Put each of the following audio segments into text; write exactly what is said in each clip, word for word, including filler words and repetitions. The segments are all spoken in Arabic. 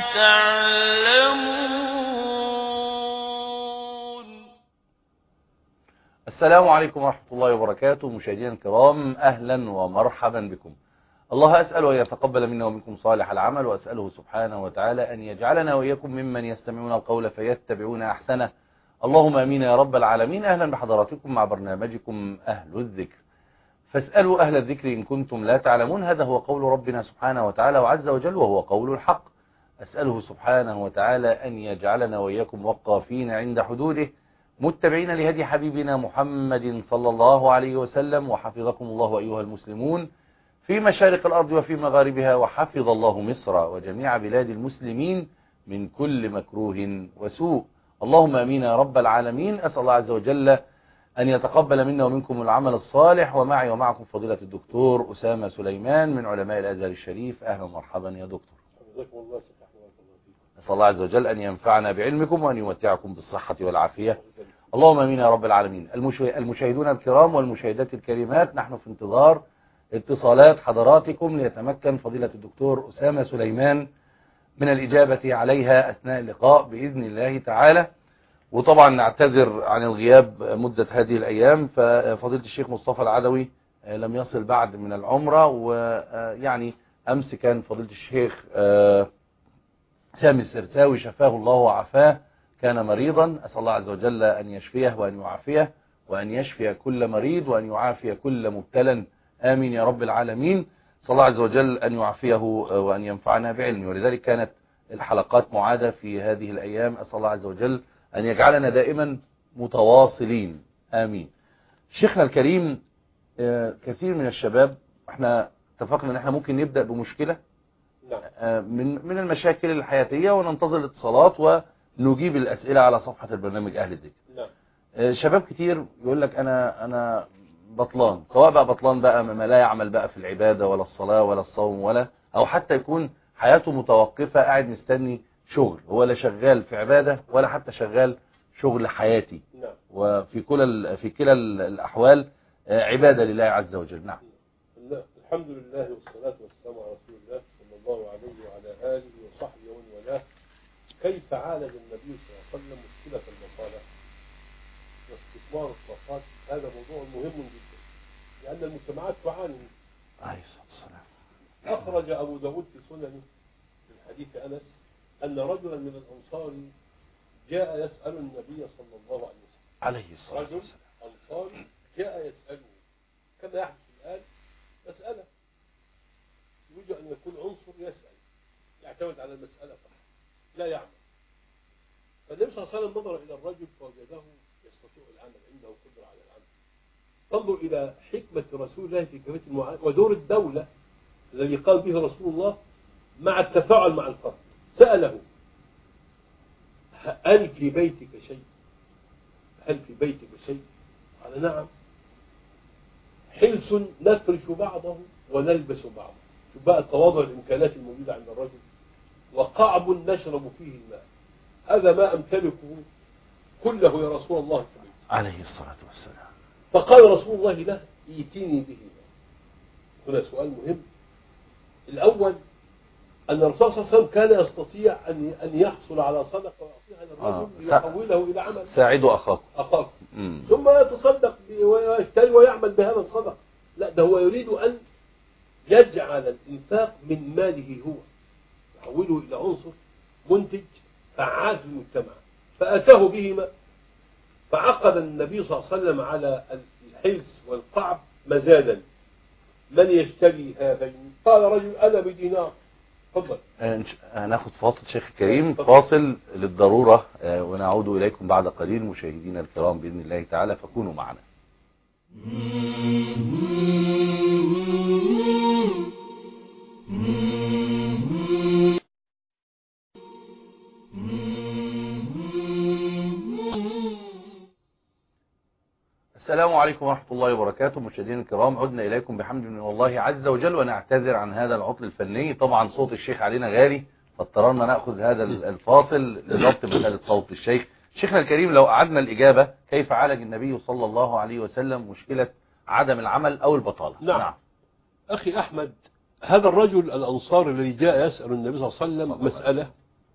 تعلمون. السلام عليكم ورحمة الله وبركاته. مشاهدينا الكرام، أهلا ومرحبا بكم. الله أسأل أن يتقبل منا ومنكم صالح العمل، وأسأله سبحانه وتعالى أن يجعلنا وإياكم ممن يستمعون القول فيتبعون أحسنه. اللهم أمين يا رب العالمين. أهلا بحضراتكم مع برنامجكم أهل الذكر. فاسألوا أهل الذكر إن كنتم لا تعلمون. هذا هو قول ربنا سبحانه وتعالى وعز وجل، وهو قول الحق. أسأله سبحانه وتعالى أن يجعلنا وإياكم وقافين عند حدوده، متبعين لهدي حبيبنا محمد صلى الله عليه وسلم. وحفظكم الله أيها المسلمون في مشارق الأرض وفي مغاربها، وحفظ الله مصر وجميع بلاد المسلمين من كل مكروه وسوء. اللهم أمين يا رب العالمين. أسأل الله عز وجل أن يتقبل منا ومنكم العمل الصالح، ومعي ومعكم فضيلة الدكتور أسامة سليمان من علماء الأزهر الشريف. أهلا ومرحبا يا دكتور. أسأل الله عز وجل أن ينفعنا بعلمكم وأن يمتعكم بالصحة والعافية. اللهم امين يا رب العالمين. المشاهدون الكرام والمشاهدات الكريمات، نحن في انتظار اتصالات حضراتكم ليتمكن فضيلة الدكتور أسامة سليمان من الإجابة عليها أثناء اللقاء بإذن الله تعالى. وطبعا نعتذر عن الغياب مدة هذه الأيام، ففضيلة الشيخ مصطفى العدوي لم يصل بعد من العمرة، ويعني أمس كان فضيلة الشيخ سامي السرساوي شفاه الله وعافاه كان مريضا. أسأل الله عز وجل أن يشفيه وأن يعافيه، وأن يشفي كل مريض، وأن يعافي كل مبتلى. آمين يا رب العالمين. صلى الله عز وجل أن يعافيه وأن ينفعنا بعلمه. ولذلك كانت الحلقات معادة في هذه الأيام. أسأل الله عز وجل أن يجعلنا دائما متواصلين. آمين. شيخنا الكريم، كثير من الشباب، احنا اتفقنا ان احنا ممكن نبدأ بمشكلة من من المشاكل الحياتية، وننتظر الاتصالات ونجيب الأسئلة على صفحة البرنامج أهل الذكر. شباب كتير يقول لك أنا أنا بطلان، سواء بقى بطلان بقى ما لا يعمل بقى في العبادة ولا الصلاة ولا الصوم، ولا أو حتى يكون حياته متوقفة، قاعد مستني شغل، هو لا شغال في عبادة ولا حتى شغال شغل حياتي. نعم. وفي كل في كلا الأحوال عبادة لله عز وجل. نعم. الحمد لله والصلاة والسلام على رسول الله صلى الله عليه وعلى آله وصحبه ومن والاه. كيف عالج النبي صلى الله عليه وسلم مشكلة البطالة واستثمار الطاقات؟ هذا موضوع مهم جدا، لأن المجتمعات تعاني. عليه الصلاة والسلام. أخرج أبو داود في سننه من حديث أنس أن رجلا من الأنصار جاء يسأل النبي صلى الله عليه وسلم. عليه الصلاة والسلام. رجل أنصاري جاء يسأله كما يحدث الآن، مسألة يريد أن يكون عنصر يسأل، يعتمد على المسألة فقط لا يعمل. فالنبي صلى الله عليه وسلم نظر إلى الرجل فوجده يستطيع العمل، عنده قدرة على العمل. تنظر إلى حكمة رسول الله في كيفية المعاملة ودور الدولة الذي قال به رسول الله مع التفاعل مع الفرد. سأله هل في بيتك شيء؟ هل في بيتك شيء؟ قال نعم. حلس نفرش بعضه ونلبس بعضه. شوف بقى التواضع الإمكانات الموجودة عند الرجل. وقعب نشرب فيه الماء، هذا ما أمتلكه كله يا رسول الله في بيتي. عليه الصلاة والسلام. فقال رسول الله له ائتني به. هنا سؤال مهم. الأول أن الرسول صلى الله عليه وسلم كان يستطيع أن أن يحصل على صدقة ويعطيها للرجل ليحوله إلى عمل. ساعدوا أخاك أخاك ثم يتصدق ويشتري ويعمل بهذا الصدقة. لا، ده هو يريد أن يجعل الإنفاق من ماله هو، يحوله إلى عنصر منتج فعال في المجتمع. فأتاه بهما، فعقد النبي صلى الله عليه وسلم على الحلس والقعب مزادا. من يشتري هذين؟ قال رجل أنا بدينار. تفضل. هناخد فاصل شيخ الكريم، فاصل للضرورة، ونعود إليكم بعد قليل مشاهدينا الكرام بإذن الله تعالى، فكونوا معنا. السلام عليكم ورحمة الله وبركاته. مشاهدينا الكرام، عدنا إليكم بحمد من الله عز وجل، ونعتذر عن هذا العطل الفني. طبعا صوت الشيخ علينا غالي، فاضطررنا نأخذ هذا الفاصل لضبط مسألة صوت الشيخ. شيخنا الكريم، لو أعدنا الإجابة، كيف عالج النبي صلى الله عليه وسلم مشكلة عدم العمل أو البطالة؟ نعم, نعم. أخي أحمد، هذا الرجل الأنصار الذي جاء يسأل النبي صلى الله عليه وسلم مسألة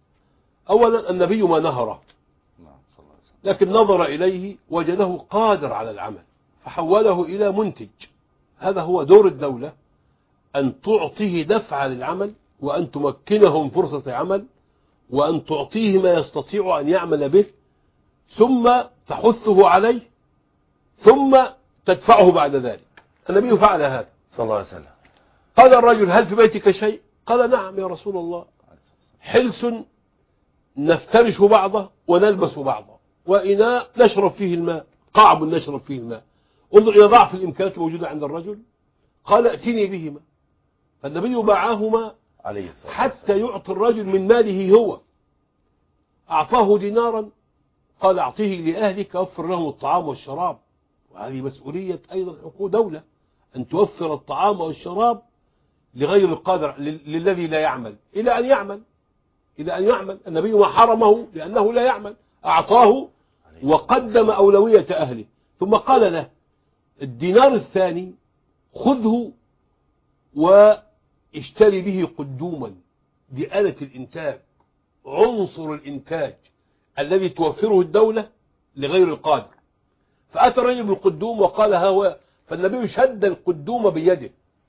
أولا النبي ما نهره، لكن نظر إليه وجده قادر على العمل فحوله إلى منتج. هذا هو دور الدولة، أن تعطيه دفع للعمل، وأن تمكنه من فرصة عمل، وأن تعطيه ما يستطيع أن يعمل به، ثم تحثه عليه، ثم تدفعه بعد ذلك. النبي فعل هذا صلى الله عليه وسلم. قال الرجل: هل في بيتك شيء؟ قال: نعم يا رسول الله، حلس نفترش بعضه ونلبس بعضه، وإناء نشرب فيه الماء، قعب نشرب فيه الماء. انظر إلى ضعف الإمكانات الموجودة عند الرجل. قال: ائتني بهما. فالنبي باعهما حتى يعطي الرجل من ماله هو. أعطاه دينارا، قال: أعطيه لأهلك وفر لهم الطعام والشراب. وهذه مسؤولية أيضا حقوق دولة، أن توفر الطعام والشراب لغير القادر، للذي لا يعمل، إلى أن يعمل إلى أن يعمل. النبي ما حرمه لأنه لا يعمل، أعطاه وقدم أولوية أهله. ثم قال له: الدينار الثاني خذه واشتري به قدوما، دي آلة الإنتاج، عنصر الإنتاج الذي توفره الدولة لغير القادر. فأتى الرجل بالقدوم وقال: ها هو. فالنبي شد القدوم بيده،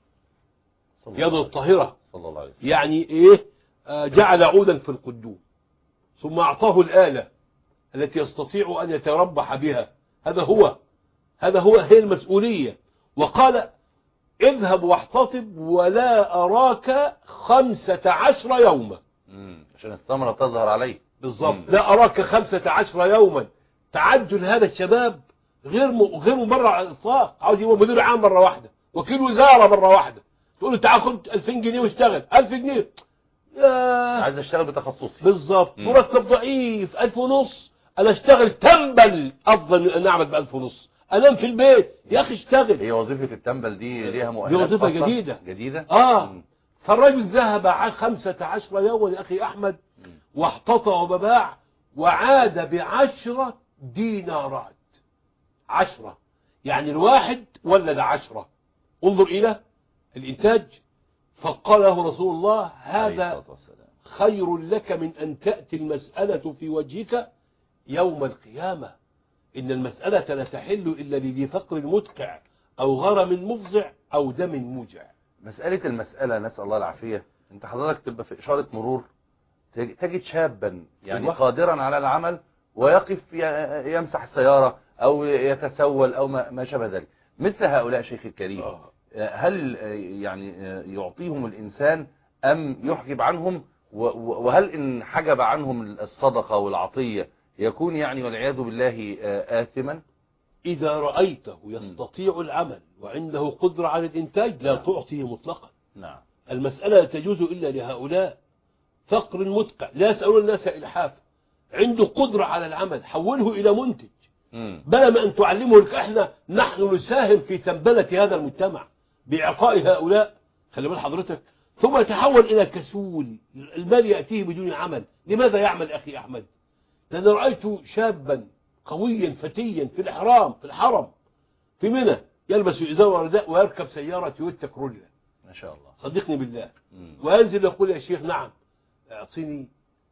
يد الطاهرة، يعني إيه، جعل عودا في القدوم، ثم أعطاه الآلة التي يستطيع أن يتربح بها. هذا هو هذا هو هي المسؤولية. وقال: اذهب واحتطب ولا أراك خمسة عشر يوما، عشان الثمرة تظهر عليه. بالضبط، لا أراك خمسة عشر يوما. تعجل هذا الشباب غير م... غير مبرر على الإطلاق. عاوز يبقى مدير عام مرة واحدة، وكيل وزارة مرة واحدة، تقول له تعال خد ألفين جنيه واشتغل. ألف جنيه يا... عايز اشتغل بتخصصي. بالضبط، مرتب ضعيف، ألف ونص. أنا اشتغل تنبل أفضل من أن أعمل بألف ونص. أنام في البيت يا أخي، اشتغل. هي وظيفة التنبل دي ليها مؤهلات، دي وظيفة جديدة جديدة آه م. فالرجل ذهب خمسة عشر يوما يا أخي أحمد، واحتطى وبباع، وعاد بعشرة دينارات. عشرة يعني الواحد ولد عشرة. انظر إلى الإنتاج. فقال له رسول الله: هذا خير لك من أن تأتي المسألة في وجهك يوم القيامة. إن المسألة لا تحل إلا لذي فقر مدقع، أو غرم مفزع، أو دم موجع. مسألة المسألة، نسأل الله العافية. أنت حضرتك تبقى في إشارة مرور، تجد شابا يعني قادرا على العمل، ويقف يمسح السيارة أو يتسول أو ما شابه ذلك. مثل هؤلاء شيخ الكريم، هل يعني يعطيهم الإنسان أم يحجب عنهم؟ وهل إن حجب عنهم الصدقة والعطية يكون يعني والعياذ بالله آثما؟ إذا رأيته يستطيع العمل وعنده قدرة على الإنتاج لا تعطيه مطلقا. نعم. المسألة لا تجوز إلا لهؤلاء فقر مدقع، لا يسألون الناس إلحاف، عنده قدرة على العمل، حوله إلى منتج. بل ما أن تعلمه لك. إحنا نحن نساهم في تنبلة هذا المجتمع بإعطاء هؤلاء، خلي بال حضرتك، ثم يتحول إلى كسول، المال يأتيه بدون عمل. لماذا يعمل أخي أحمد؟ لأن رأيت شابا قويا فتيا في الإحرام في الحرم في منى، يلبس إزار ورداء ويركب سيارة تويوتا كرولا، ما شاء الله، صدقني بالله. مم. وينزل يقول: يا شيخ نعم، اعطيني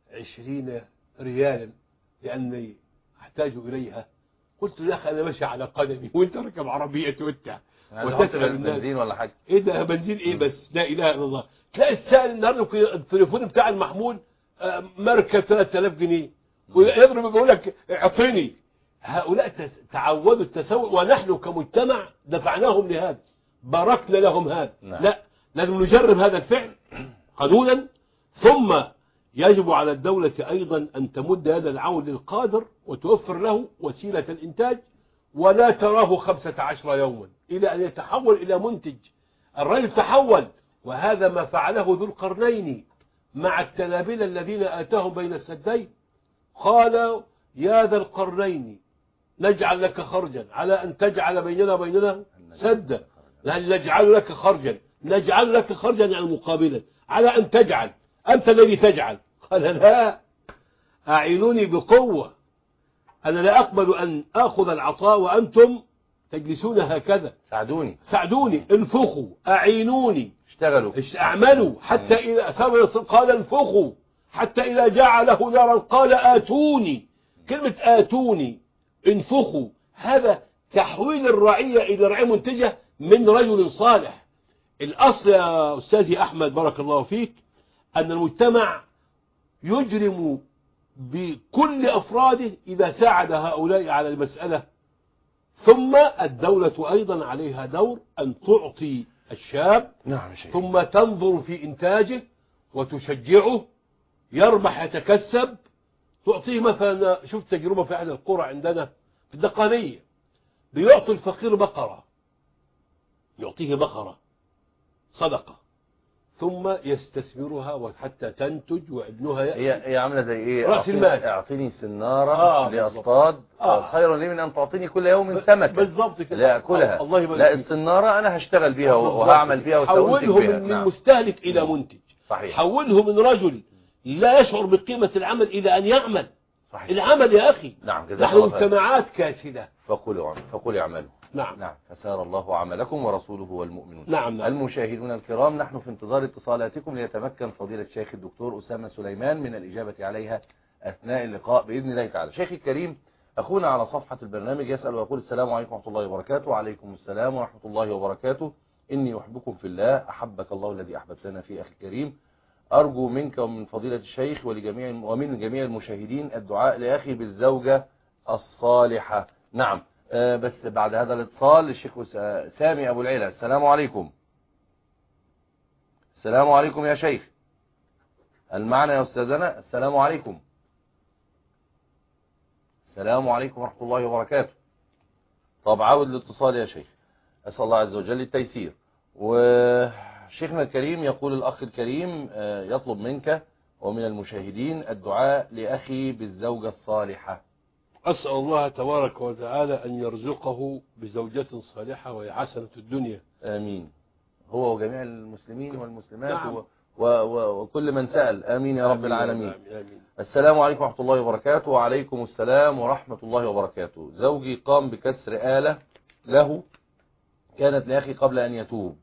عشرين ريالا لأني أحتاج إليها. قلت له: يا أخي أنا ماشي على قدمي وأنت ركب عربية تويوتا وتسأل الناس بنزين ولا حاجة. إيه ده بنزين إيه بس؟ لا إله إلا الله. تلاقي السائل النهارده التليفون بتاع المحمول مركب ثلاثة آلاف جنيه، ويضرب يقول لك اعطيني. هؤلاء تعودوا التسوق، ونحن كمجتمع دفعناهم لهذا، باركنا لهم هذا. نعم. لا، لازم نجرب هذا الفعل قانونا. ثم يجب على الدولة أيضا أن تمد هذا العون للقادر وتوفر له وسيلة الإنتاج، ولا تراه خمسة عشر يوما إلى أن يتحول إلى منتج. الرجل تحول، وهذا ما فعله ذو القرنين مع التلابيل الذين آتاهم بين السدين. قال: يا ذا القرنين نجعل لك خرجا على أن تجعل بيننا وبيننا سدا. نجعل لك خرجا نجعل لك خرجا يعني مقابلا على أن تجعل، أنت الذي تجعل. قال: لا، أعينوني بقوة، أنا لا أقبل أن أخذ العطاء وأنتم تجلسون هكذا. ساعدوني ساعدوني انفخوا، أعينوني، اشتغلوا، اعملوا حتى إذا أصاب. قال: انفخوا حتى إذا جعله نارا قال آتوني. كلمة آتوني انفخوا، هذا تحويل الرعية إلى رعية منتجة من رجل صالح. الأصل يا أستاذي أحمد بارك الله فيك أن المجتمع يجرم بكل أفراده إذا ساعد هؤلاء على المسألة. ثم الدولة أيضا عليها دور أن تعطي الشاب، نعم شيخ. ثم تنظر في إنتاجه وتشجعه، يربح يتكسب، تعطيه مثلا. شفت تجربة في أحد القرى عندنا في الدقانية، بيعطي الفقير بقرة، يعطيه بقرة صدقة، ثم يستثمرها وحتى تنتج وابنها يأتي. هي هي عامله زي ايه؟ رأس المال. اعطيني سناره آه لاصطاد آه. خير لي من ان تعطيني كل يوم سمكه بالظبط كده لاكلها. الله يبارك لا فيك. السناره انا هشتغل بيها وهعمل بيها وسأنتج حوله بيها. من نعم. مستهلك الى منتج. صحيح. حوله من رجل لا يشعر بقيمة العمل الى ان يعمل. صحيح. العمل يا اخي. نعم. نحن مجتمعات كاسدة. فقولوا فقولوا اعملوا. نعم. نعم. فسار الله عملكم ورسوله والمؤمنون. نعم. نعم. المشاهدون الكرام، نحن في انتظار اتصالاتكم ليتمكن فضيلة الشيخ الدكتور أسامة سليمان من الإجابة عليها أثناء اللقاء بإذن الله تعالى. شيخي الكريم، أخونا على صفحة البرنامج يسأل ويقول: السلام عليكم ورحمة الله وبركاته. وعليكم السلام ورحمة الله وبركاته. إني أحبكم في الله، أحبك الله الذي أحببتنا فيه أخي الكريم. أرجو منك ومن فضيلة الشيخ ولجميع ومن جميع المشاهدين الدعاء لأخي بالزوجة الصالحة. نعم. أه بس بعد هذا الاتصال للشيخ سامي أبو العلا. السلام عليكم. السلام عليكم يا شيخ. المعنى يا أستاذنا. السلام عليكم. السلام عليكم ورحمة الله وبركاته. طب عاود الاتصال يا شيخ، أسأل الله عز وجل التيسير. وشيخنا الكريم يقول الأخ الكريم يطلب منك ومن المشاهدين الدعاء لأخي بالزوجة الصالحة. أسأل الله تبارك وتعالى أن يرزقه بزوجة صالحة وهي حسنة الدنيا. آمين. هو وجميع المسلمين والمسلمات. نعم. و... و... و... وكل من سأل. آمين يا رب العالمين. آمين. آمين. السلام عليكم ورحمة الله وبركاته. وعليكم السلام ورحمة الله وبركاته. زوجي قام بكسر آلة له كانت لأخي قبل أن يتوب.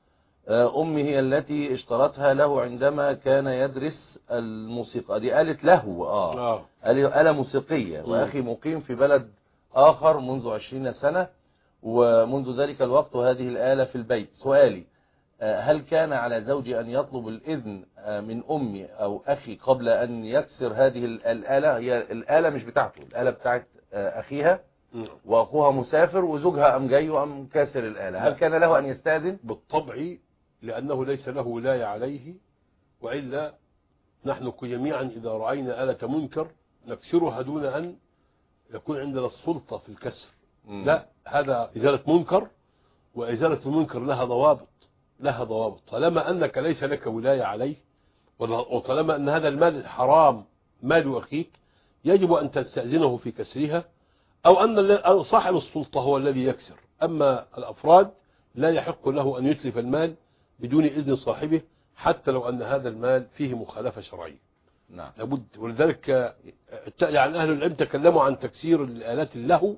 أمي هي التي اشترتها له عندما كان يدرس الموسيقى. دي آلة له آه, آه. آلة موسيقية. وأخي مقيم في بلد آخر منذ عشرين سنة، ومنذ ذلك الوقت هذه الآلة في البيت. سؤالي: هل كان على زوجي أن يطلب الإذن من أمي أو أخي قبل أن يكسر هذه الآلة؟ هي الآلة مش بتاعته، الآلة بتاعت أخيها، وأخوها مسافر وزوجها أم جاي وأم كاسر الآلة. هل كان له أن يستأذن؟ بالطبع، لأنه ليس له ولاية عليه، وإلا نحن جميعا إذا رأينا آلة منكر نكسرها دون أن يكون عندنا السلطة في الكسر. م. لا، هذا إزالة منكر، وإزالة المنكر لها ضوابط، لها ضوابط. طالما أنك ليس لك ولاية عليه، وطالما أن هذا المال الحرام مال أخيك، يجب أن تستأذنه في كسرها، أو أن صاحب السلطة هو الذي يكسر. أما الأفراد لا يحق له أن يتلف المال بدون إذن صاحبه، حتى لو أن هذا المال فيه مخالفة شرعية. نعم. لابد. ولذلك يعني أهل العلم تكلموا عن تكسير الآلات له.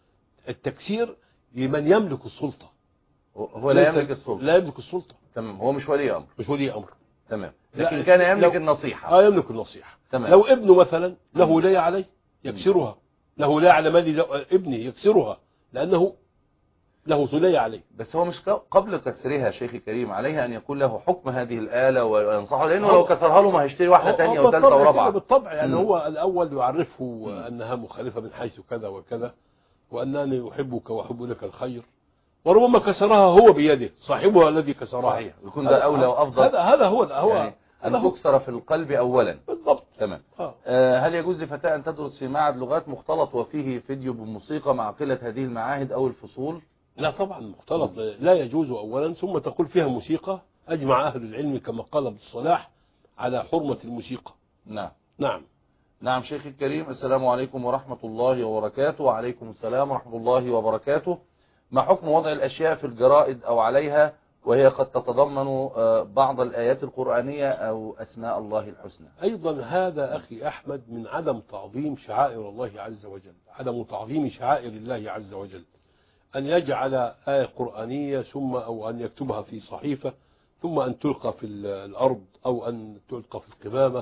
التكسير لمن يملك السلطة. هو لا يملك السلطة. لا يملك السلطة. تمام. هو مش ولي أمر. مش ولي أمر. تمام. لكن كان يملك النصيحة. اه يملك النصيحة. تمام. لو ابنه مثلا له ولاية عليه يكسرها، له ولاية على مال ابنه يكسرها، لأنه له ولاية عليه. بس هو مش قبل كسرها شيخي الكريم عليه أن يكون له حكم هذه الآلة وينصحه، لأنه لو كسرها له ما هيشتري واحدة ثانية وثالثة ورابعة. بالطبع. يعني م. هو الأول يعرفه م. أنها مخالفة من حيث كذا وكذا، وأنني أحبك وأحب لك الخير، وربما كسرها هو بيده، صاحبها الذي كسرها. صحيح. يكون ده أولى وأفضل. هذا هذا هو هو يعني أن تكسر في القلب أولا. بالضبط. تمام. آه. آه هل يجوز لفتاة أن تدرس في معهد لغات مختلط وفيه فيديو بالموسيقى مع قلة هذه المعاهد أو الفصول؟ لا طبعا، مختلط لا يجوز أولا، ثم تقول فيها موسيقى. أجمع أهل العلم كما قال ابن الصلاح على حرمة الموسيقى. نعم. نعم. نعم شيخي الكريم. السلام عليكم ورحمة الله وبركاته. وعليكم السلام ورحمة الله وبركاته. ما حكم وضع الأشياء في الجرائد أو عليها وهي قد تتضمن بعض الآيات القرآنية أو أسماء الله الحسنى؟ أيضا هذا أخي أحمد من عدم تعظيم شعائر الله عز وجل، عدم تعظيم شعائر الله عز وجل، أن يجعل آية قرآنية ثم أو أن يكتبها في صحيفة ثم أن تلقى في الأرض أو أن تلقى في القمامة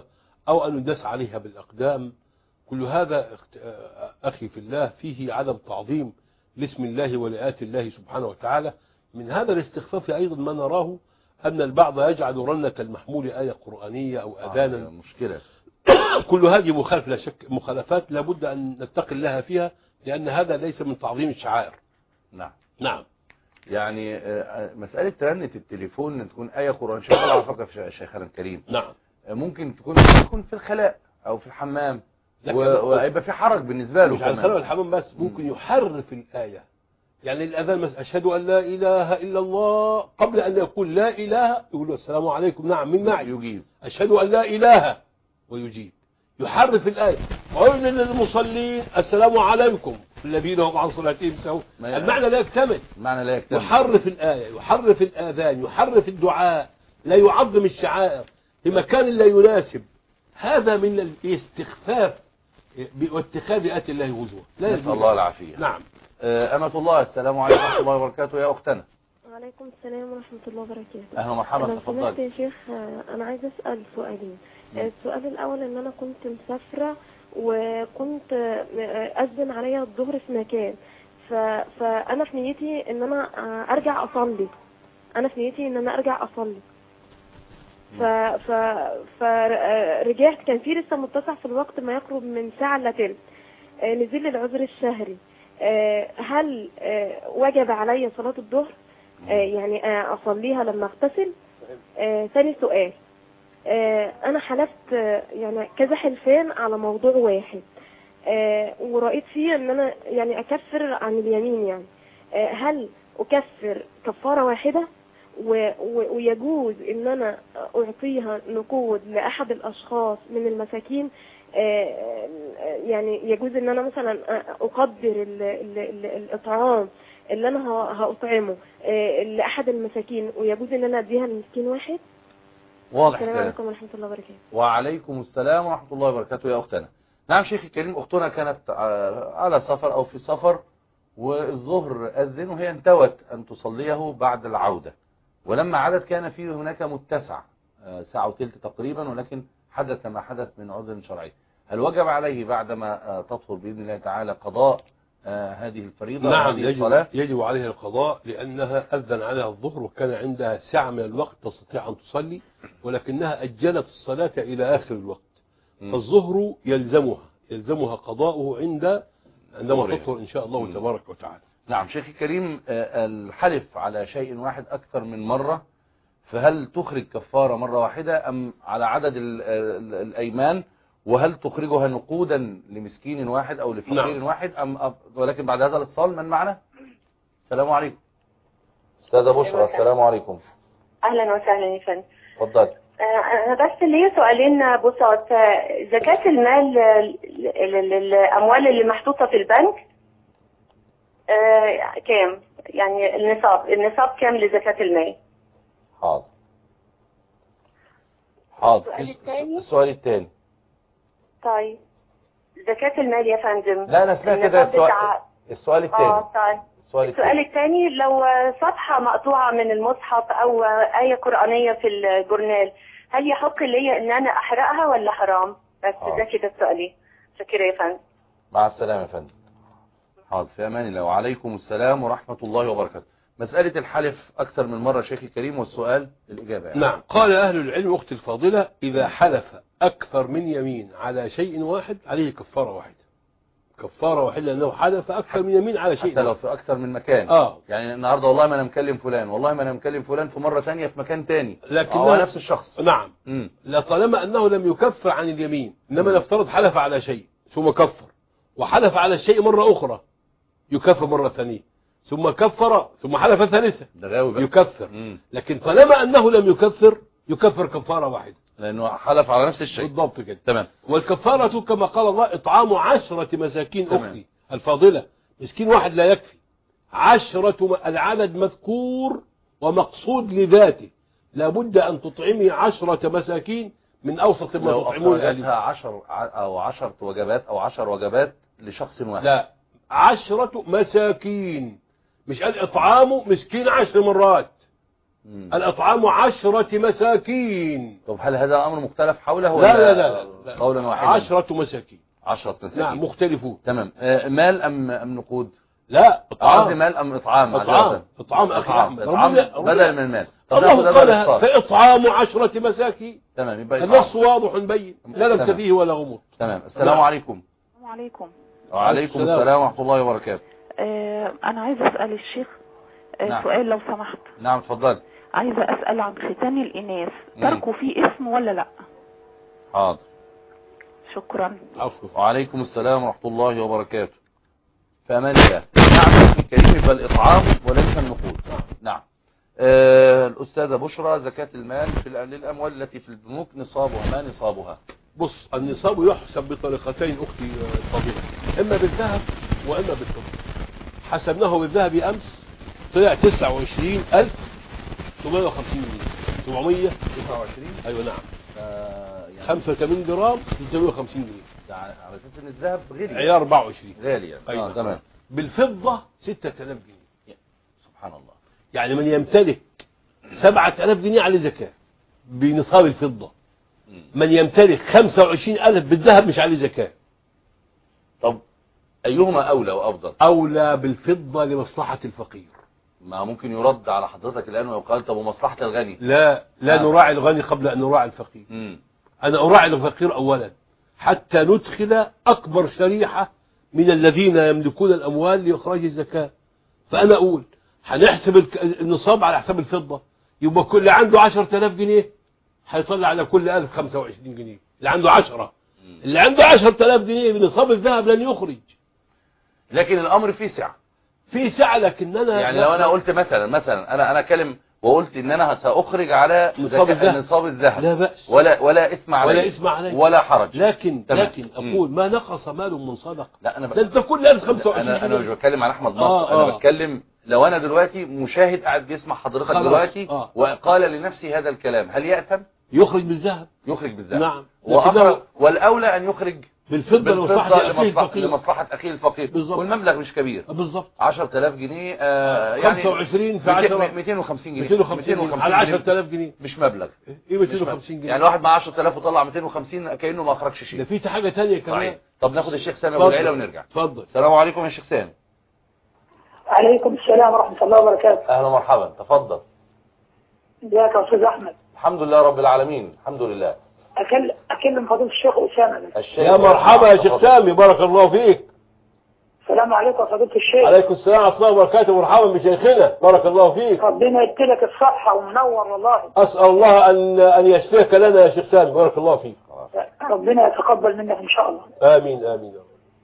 أو أن نداس عليها بالأقدام. كل هذا أخي في الله فيه عدم تعظيم لاسم الله ولآيات الله سبحانه وتعالى. من هذا الاستخفاف أيضا ما نراه أن البعض يجعل رنة المحمول آية قرآنية أو أذانا. آه مشكلة. كل هذه مخالف لا شك مخالفات لابد أن نتقي الله فيها، لأن هذا ليس من تعظيم الشعائر. نعم نعم. يعني مسألة رنة التليفون ان تكون آية قرآن شغالة على فكرة شيخنا الكريم. نعم. ممكن تكون تكون في الخلاء أو في الحمام لكن ويبقى في حرج بالنسبة له. مش على الخلاء والحمام بس، ممكن يحرف الآية. يعني الأذان مثلا أشهد أن لا إله إلا الله، قبل أن يقول لا إله يقول له السلام عليكم، نعم من معي، يجيب أشهد أن لا إله ويجيب. يحرف الآية. ويقول للمصلين السلام عليكم الذين هم عن صلاتهم سهون. المعنى لا يكتمل. المعنى لا يكتمل. يحرف الآية، يحرف الآذان، يحرف الدعاء، لا يعظم الشعائر في مكان لا يناسب. هذا من الاستخفاف واتخاذ آيات الله هزوا. لا نسأل الله العافية. نعم. أمة الله، السلام عليكم ورحمة الله وبركاته يا أختنا. وعليكم السلام ورحمة الله وبركاته. أهلا ومرحبا، لو تفضلي. سمحت يا شيخ أنا عايزة أسأل سؤالين. السؤال الأول إن أنا كنت مسافرة وكنت أذن عليا الظهر في مكان، ف... فأنا في نيتي إن أنا أرجع أصلي. أنا في نيتي إن أنا أرجع أصلي. ف... ف... فرجعت كان في لسه متسع في الوقت ما يقرب من ساعة إلا تلت. نزل لي العذر الشهري. هل وجب علي صلاة الظهر؟ يعني أصليها لما أغتسل؟ ثاني سؤال، أنا حلفت يعني كذا حلفان على موضوع واحد، ورأيت فيه أن أنا يعني أكفر عن اليمين. يعني هل أكفر كفارة واحدة ويجوز أن أنا أعطيها نقود لأحد الأشخاص من المساكين؟ يعني يجوز ان انا مثلا اقدر ال ال ال الاطعام اللي انا هاطعمه لاحد المساكين، ويجوز ان انا اديها لمسكين واحد؟ واضح. السلام عليكم ورحمه الله وبركاته. وعليكم السلام ورحمه الله وبركاته يا اختنا. نعم شيخي الكريم، اختنا كانت على سفر او في سفر والظهر اذن وهي انتوت ان تصليه بعد العوده، ولما عادت كان في هناك متسع ساعه وثلث تقريبا، ولكن حدث ما حدث من عذر شرعي. هل وجب عليه بعدما تطهر بإذن الله تعالى قضاء هذه الفريضة؟ نعم، هذه يجب, الصلاة؟ يجب عليها القضاء، لأنها أذن عليها الظهر وكان عندها ساعة من الوقت تستطيع أن تصلي، ولكنها أجلت الصلاة إلى آخر الوقت. م. فالظهر يلزمها يلزمها قضاؤه عند عندما تطهر إن شاء الله م. تبارك وتعالى. نعم شيخي الكريم، الحلف على شيء واحد أكثر من مرة، فهل تخرج كفارة مرة واحدة أم على عدد الأيمان؟ وهل تخرجها نقودا لمسكين واحد أو لفقير نعم. واحد أم أب... ولكن بعد هذا الاتصال من معنا؟ السلام عليكم أستاذة بشرى. السلام عليكم. أهلا وسهلا يا فندم. اتفضل. أنا بس لي سؤالين بساط. زكاة المال، الأموال اللي محطوطة في البنك كام؟ يعني النصاب النصاب كام لزكاة المال؟ حاضر حاضر. السؤال الثاني. السؤال الثاني. طيب زكاة المال يا فندم. لا أنا سمعت كده السؤال السؤال الثاني. اه طيب. السؤال, السؤال الثاني، لو صفحة مقطوعة من المصحف أو آية قرآنية في الجورنال، هل يحق لي إن أنا أحرقها ولا حرام؟ بس آه. ده كده السؤالين. شكرا يا فندم. مع السلامة يا فندم. حاضر، في أمان الله. وعليكم السلام ورحمة الله وبركاته. مسألة الحلف أكثر من مرة شيخي الكريم، والسؤال الإجابة يعني. نعم. قال أهل العلم أختي الفاضلة، إذا حلف أكثر من يمين على شيء واحد عليه كفارة واحدة. كفارة واحدة لأنه حلف أكثر من يمين على شيء حتى لو في أكثر من مكان. آه. يعني النهاردة والله ما أنا مكلم فلان، والله ما أنا مكلم فلان في مرة ثانية في مكان ثاني، لكن هو نفس الشخص. نعم. م. لطالما أنه لم يكفر عن اليمين، إنما نفترض حلف على شيء ثم كفر، وحلف على الشيء مرة أخرى يكفر مرة ثانية، ثم كفر ثم حلف ثالثة يكفر. م. لكن طالما أنه لم يكفر يكفر كفارة واحدة، لأنه حلف على نفس الشيء. بالضبط كده. تمام. والكفارة كما قال الله إطعام عشرة مساكين. تمام. أختي الفاضلة، مسكين واحد لا يكفي، عشرة العدد مذكور ومقصود لذاته، لابد أن تطعمي عشرة مساكين من أوسط ما تطعمون أهلها. عشر أو عشرة وجبات أو عشر وجبات لشخص واحد. لا، عشرة مساكين، مش قال إطعامه مسكين عشر مرات. مم. الإطعام عشرة مساكين. طب هل هذا أمر مختلف حوله لا ولا لا لا, لا. قولا واحدا؟ عشرة مساكين. عشرة مساكين. نعم مختلفون. تمام. آه مال أم أم نقود؟ لا إطعام. مال أم إطعام؟ إطعام. إطعام أخي أحمد. إطعام بدل من المال. الله قالها فإطعام عشرة مساكين. تمام. يبقى النص واضح بين لا لبس فيه ولا غموض. تمام. السلام عليكم. السلام عليكم. وعليكم السلام ورحمة الله وبركاته. آه أنا عايزة أسأل الشيخ آه نعم. سؤال لو سمحت. نعم اتفضل. عايزة أسأل عن ختان الإناث تركوا فيه اسم ولا لا؟ حاضر. شكرا. عفوا. وعليكم السلام ورحمة الله وبركاته. فأمان الله. نعم الكريم يبقى الإطعام وليس النقود. نعم. آه الأستاذة بشرى، زكاة المال في للأموال التي في البنوك نصابها ما نصابها؟ بص، النصاب يحسب بطريقتين أختي الفاضلة، إما بالذهب وإما بالفضة. حسبناه بالذهب أمس طلع تسعة وعشرين ألف وسبعمائة وخمسين جنيه. سبعمائة وتسعة وعشرين. أيوة نعم. آه يعني خمسة وثمانين جرام ثلاثمائة وخمسين جنيه. ده على أساس إن الذهب غالي. عيار أربعة وعشرين. غالي يعني. أيوة. آه تمام. بالفضة ستة آلاف جنيه. سبحان الله. يعني من يمتلك سبعة آلاف جنيه عليه زكاة بنصاب الفضة. من يمتلك خمسة وعشرين ألف بالذهب مش عليه زكاة. طب أيهما أولى وأفضل؟ أولى بالفضة لمصلحة الفقير. ما ممكن يرد على حضرتك الآن ويقال طب ومصلحة الغني؟ لا لا آه. نراعي الغني قبل أن نراعي الفقير. مم. أنا أراعي الفقير أولا حتى ندخل أكبر شريحة من الذين يملكون الأموال لإخراج الزكاة. فأنا أقول هنحسب النصاب على حساب الفضة، يبقى كل عنده عشرة آلاف جنيه هيطلع على كل ألف خمسة وعشرين جنيه. اللي عنده عشرة مم. اللي عنده عشرة آلاف جنيه بنصاب الذهب لن يخرج. لكن الأمر فيه سعة. في سعة، لكن أنا يعني لو أنا قلت مثلا مثلا أنا أنا كلم وقلت إن أنا سأخرج على نصاب الذهب نصاب الذهب لا بأس ولا ولا إثم عليه ولا إثم عليه ولا حرج. لكن تمام. لكن أقول ما نقص مال من صدقة. لا أنا ده أنت كل ألف خمسة وعشرين أنا أنا مش بتكلم عن أحمد نصر. آه أنا آه. بتكلم لو أنا دلوقتي مشاهد قاعد بيسمع حضرتك دلوقتي آه. وقال لنفسي هذا الكلام، هل يأثم؟ يخرج بالذهب. يخرج بالذهب. نعم. وأخرج والأولى أن يخرج بالفضة لمصلحة أخيه الفقير. لمصلحة أخيه الفقير. بالظبط. والمبلغ مش كبير. بالظبط. عشرة آلاف جنيه آه يعني خمسة وعشرين في عشرة مئتين وخمسين جنيه. مئتين وخمسين جنيه على عشرة آلاف جنيه مش مبلغ. ايه مئتين وخمسين جنيه؟ يعني واحد مع عشرة آلاف وطلع مئتين وخمسين كأنه ما أخرجش شيء. ده في حاجة تانية كمان. صحيح. طب ناخد الشيخ سامي أبو العيلة ونرجع. اتفضل. السلام عليكم يا شيخ سامي. عليكم السلام ورحمة الله وبركاته. أهلا ومرحبا، تفضل. ازيك يا أستاذ أحمد؟ الحمد لله رب العالمين، الحمد لله. أكلم أكلم فضيلة الشيخ أسامة. الشيخ يا مرحبا يا شيخ سامي، بارك الله فيك. السلام عليكم يا فضيلة الشيخ. عليكم السلام ورحمة الله وبركاته، مرحبا بشيخنا، بارك الله فيك. ربنا يديلك الصحة ومنور والله. أسأل الله أن أن يشفيك لنا يا شيخ سامي، بارك الله فيك. ربنا يتقبل منك إن شاء الله. آمين آمين.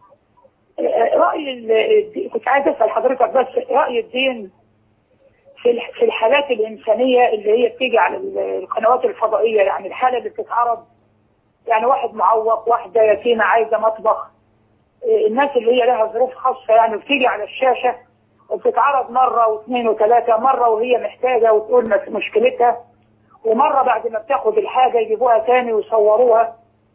رأي ال... كنت عايز أسأل حضرتك بس رأي الدين في في الحالات الإنسانية اللي هي بتيجي على القنوات الفضائية، يعني الحالة اللي بتتعرض، يعني واحد معوق، واحدة يتيمة عايزة مطبخ، الناس اللي هي لها ظروف خاصة يعني بتيجي على الشاشة وبتتعرض مرة واثنين وثلاثة، مرة وهي محتاجة وتقول مشكلتها، ومرة بعد ما بتاخد الحاجة يجيبوها تاني ويصوروها،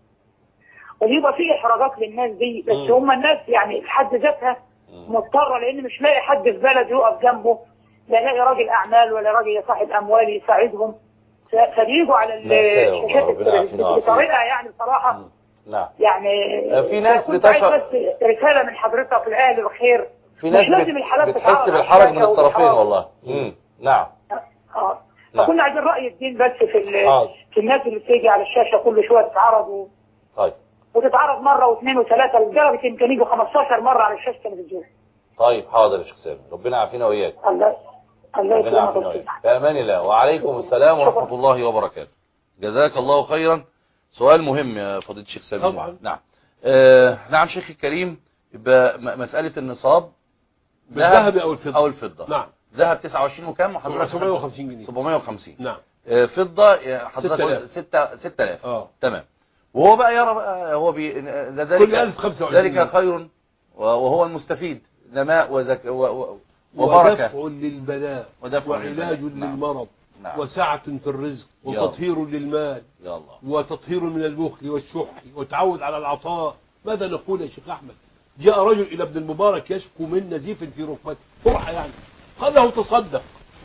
ويبقى في إحراجات للناس دي. بس هم الناس يعني في حد ذاتها مضطرة، لأن مش لاقي حد في بلد يقف جنبه، لا لاقي راجل أعمال ولا راجل صاحب أموال يساعدهم، فبيجوا على الشاشات بطريقة يعني بصراحة. نعم. يعني في ناس بتشعر بس رسالة من حضرتك لأهل الخير. في ناس بتحس بالحرج من الطرفين والله. امم نعم. اه فكنا عايزين رأي الدين بس في في الناس اللي بتيجي على الشاشة كل شوية تتعرض و... طيب. وتتعرض مرة واثنين وثلاثة لدرجة يمكن يجوا خمستاشر مرة على الشاشة التلفزيون. طيب حاضر يا شيخ سامي، ربنا يعافينا وإياك. الله الله يسلمك. بأمان الله. وعليكم السلام ورحمة الله وبركاته. جزاك الله خيرا. سؤال مهم يا فضيلة الشيخ سامي. طبعا. نعم. آه نعم شيخ الكريم، يبقى مسألة النصاب بالذهب أو الفضة. أو الفضة. نعم. ذهب تسعة وعشرين وكم وحضرتك؟ سبعمائة وخمسين جنيه. سبعمائة وخمسين. نعم. آه فضة حضرتك ستة آلاف. اه تمام. وهو بقى يرى بقى هو بي ذلك كل ألف خمسة وعشرين ذلك خير وهو المستفيد، نماء وزك و وبركة ودفع للبلاء ودفع وعلاج للبلاء. للمرض. نعم. وسعة في الرزق وتطهير للمال. يا الله. وتطهير من البخل والشح وتعود على العطاء. ماذا نقول يا شيخ أحمد؟ جاء رجل إلى ابن المبارك يشكو من نزيف في ركبته، فرحة يعني، قال له تصدق،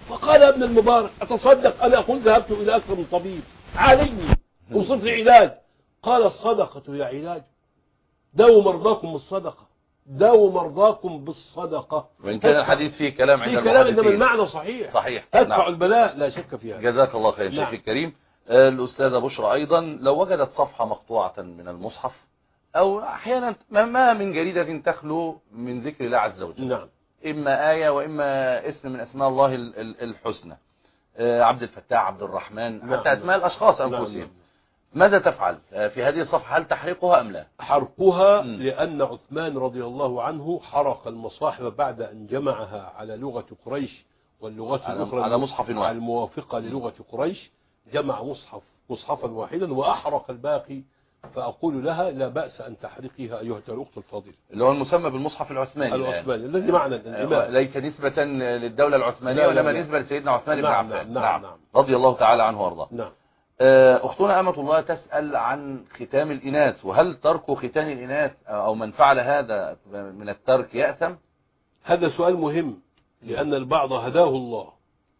فقال يا ابن المبارك أتصدق؟ أنا أقول ذهبت إلى أكثر من طبيب عالجني وصلت علاج. قال الصدقة يا علاج، داووا مرضاكم بالصدقة، داووا مرضاكم بالصدقة. وإن كان الحديث فيه كلام عند فيه كلام، إنما المحدثين. المعنى صحيح صحيح. تدفع نعم. البلاء لا شك فيها. جزاك الله خير شيخ نعم. الكريم. آه، الأستاذة بشرى أيضا لو وجدت صفحة مقطوعة من المصحف أو أحيانا ما من جريدة تخلو من ذكر الله عز وجل، نعم، إما آية وإما اسم من أسماء الله الحسنى، آه، عبد الفتاح، عبد الرحمن، نعم. حتى أسماء الأشخاص نعم. أنفسهم، نعم. ماذا تفعل في هذه الصفحة؟ هل تحرقها أم لا؟ حرقها، م. لأن عثمان رضي الله عنه حرق المصاحف بعد أن جمعها على لغة قريش واللغات على الأخرى على مصحف واحد الموافقة للغة قريش، جمع مصحف مصحفا واحدا وأحرق الباقي. فأقول لها لا بأس أن تحرقها أيها الأخت الفاضلة. اللي هو المسمى بالمصحف العثماني العثماني الذي معنى الانتماء، ليس نسبة للدولة العثمانية وإنما نسبة لسيدنا عثمان بن نعم عفان. نعم, نعم, نعم رضي الله تعالى عنه وارضاه. نعم. أختنا أمة الله تسأل عن ختام الإناث، وهل ترك ختان الإناث أو من فعل هذا من الترك يأثم؟ هذا سؤال مهم، لأن البعض هداه الله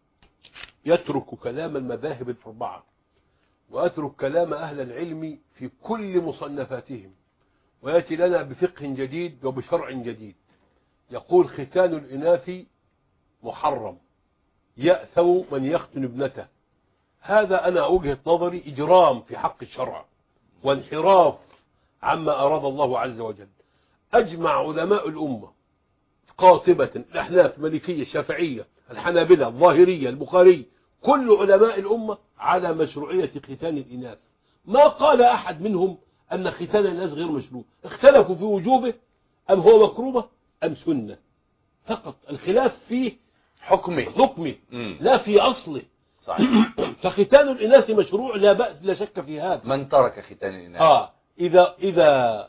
يترك كلام المذاهب الأربعة ويترك كلام أهل العلم في كل مصنفاتهم ويأتي لنا بفقه جديد وبشرع جديد يقول ختان الإناث محرم، يأثم من يختن ابنته. هذا أنا وجهة نظري إجرام في حق الشرع وانحراف عما أراد الله عز وجل. أجمع علماء الأمة قاطبة، الأحناف، المالكية، الشافعية، الحنابلة، الظاهرية، البخاري، كل علماء الأمة على مشروعية ختان الإناث. ما قال أحد منهم أن ختان الناس غير مشروع، اختلفوا في وجوبه أم هو مكروه أم سنة، فقط الخلاف فيه حكمه حكمه لا في أصله. صحيح. فختان الإناث مشروع لا بأس، لا شك في هذا. من ترك ختان الإناث آه إذا إذا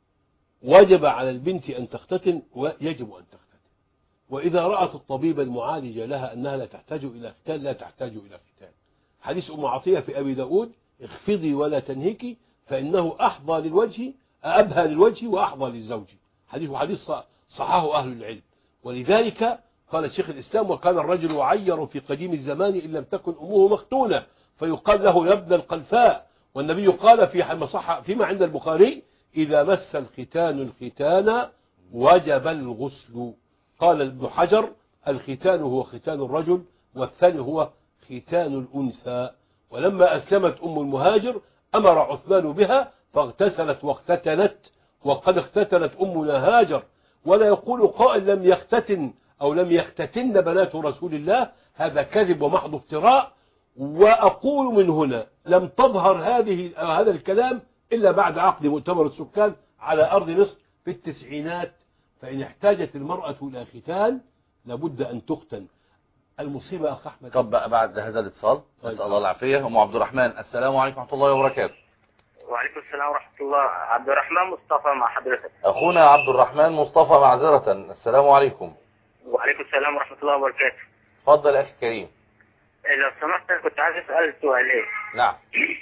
وجب على البنت أن تختتن ويجب أن تختتن، وإذا رأت الطبيب المعالج لها أنها لا تحتاج إلى ختان لا تحتاج إلى ختان. حديث أم عطية في أبي داود: اخفضي ولا تنهكي فإنه أحظى للوجه أبهى للوجه وأحظى للزوج. حديث حديث صححه أهل العلم. ولذلك قال شيخ الإسلام: وكان الرجل يعير في قديم الزمان إن لم تكن أمه مختونة فيقال له يا ابن القلفاء. والنبي قال في صح فيما عند البخاري: إذا مس الختان الختان وجب الغسل. قال ابن حجر: الختان هو ختان الرجل والثاني هو ختان الأنثى. ولما أسلمت أم المهاجر أمر عثمان بها فاغتسلت واختتنت، وقد اختتنت أمنا هاجر. ولا يقول قائل لم يختتن أو لم يختتن بنات رسول الله، هذا كذب ومحض افتراء. وأقول من هنا لم تظهر هذه هذا الكلام إلا بعد عقد مؤتمر السكان على أرض مصر في التسعينات. فإن احتاجت المرأة إلى ختان لابد أن تختن. المصيبة أخ أحمد. طب بعد هذا الاتصال نسأل الله العافية. أم عبد الرحمن، السلام عليكم ورحمة الله وبركاته. وعليكم السلام ورحمة الله. عبد الرحمن مصطفى مع حضرتك. أخونا عبد الرحمن مصطفى معذرة، السلام عليكم. وعليكم السلام ورحمة الله وبركاته. تفضل أخي الكريم. لو سمحت كنت عايز أسأل سؤالين. نعم.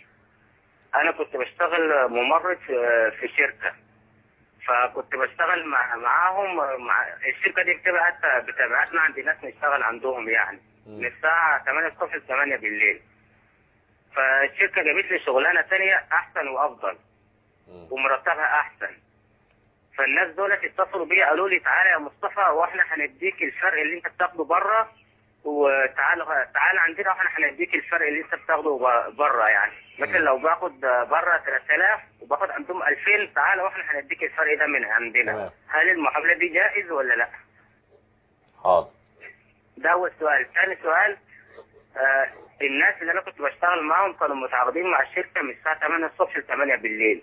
أنا كنت بشتغل ممرض في شركة، فكنت بشتغل مع معاهم مع الشركة دي بتبعت بتبعتنا عند ناس نشتغل عندهم يعني من الساعة ثمانية الصبح ل ثمانية بالليل. فالشركة جابت لي شغلانة ثانية أحسن وأفضل ومرتبها أحسن. فالناس دول اتصلوا بيا قالوا لي: تعالى يا مصطفى واحنا هنديك الفرق اللي انت بتاخده بره، وتعالى تعالى عندنا واحنا هنديك الفرق اللي انت بتاخده بره. يعني مثلا لو باخد بره ثلاثة آلاف وباخد عندهم ألفين، تعالى واحنا هنديك الفرق ده من عندنا. هل المعامله دي جائز ولا لا؟ حاضر. ده اول سؤال. ثاني سؤال: آه الناس اللي انا كنت بشتغل معاهم كانوا متعاقدين مع الشركه من الساعه ثمانية الصبح ل ثمانية بالليل.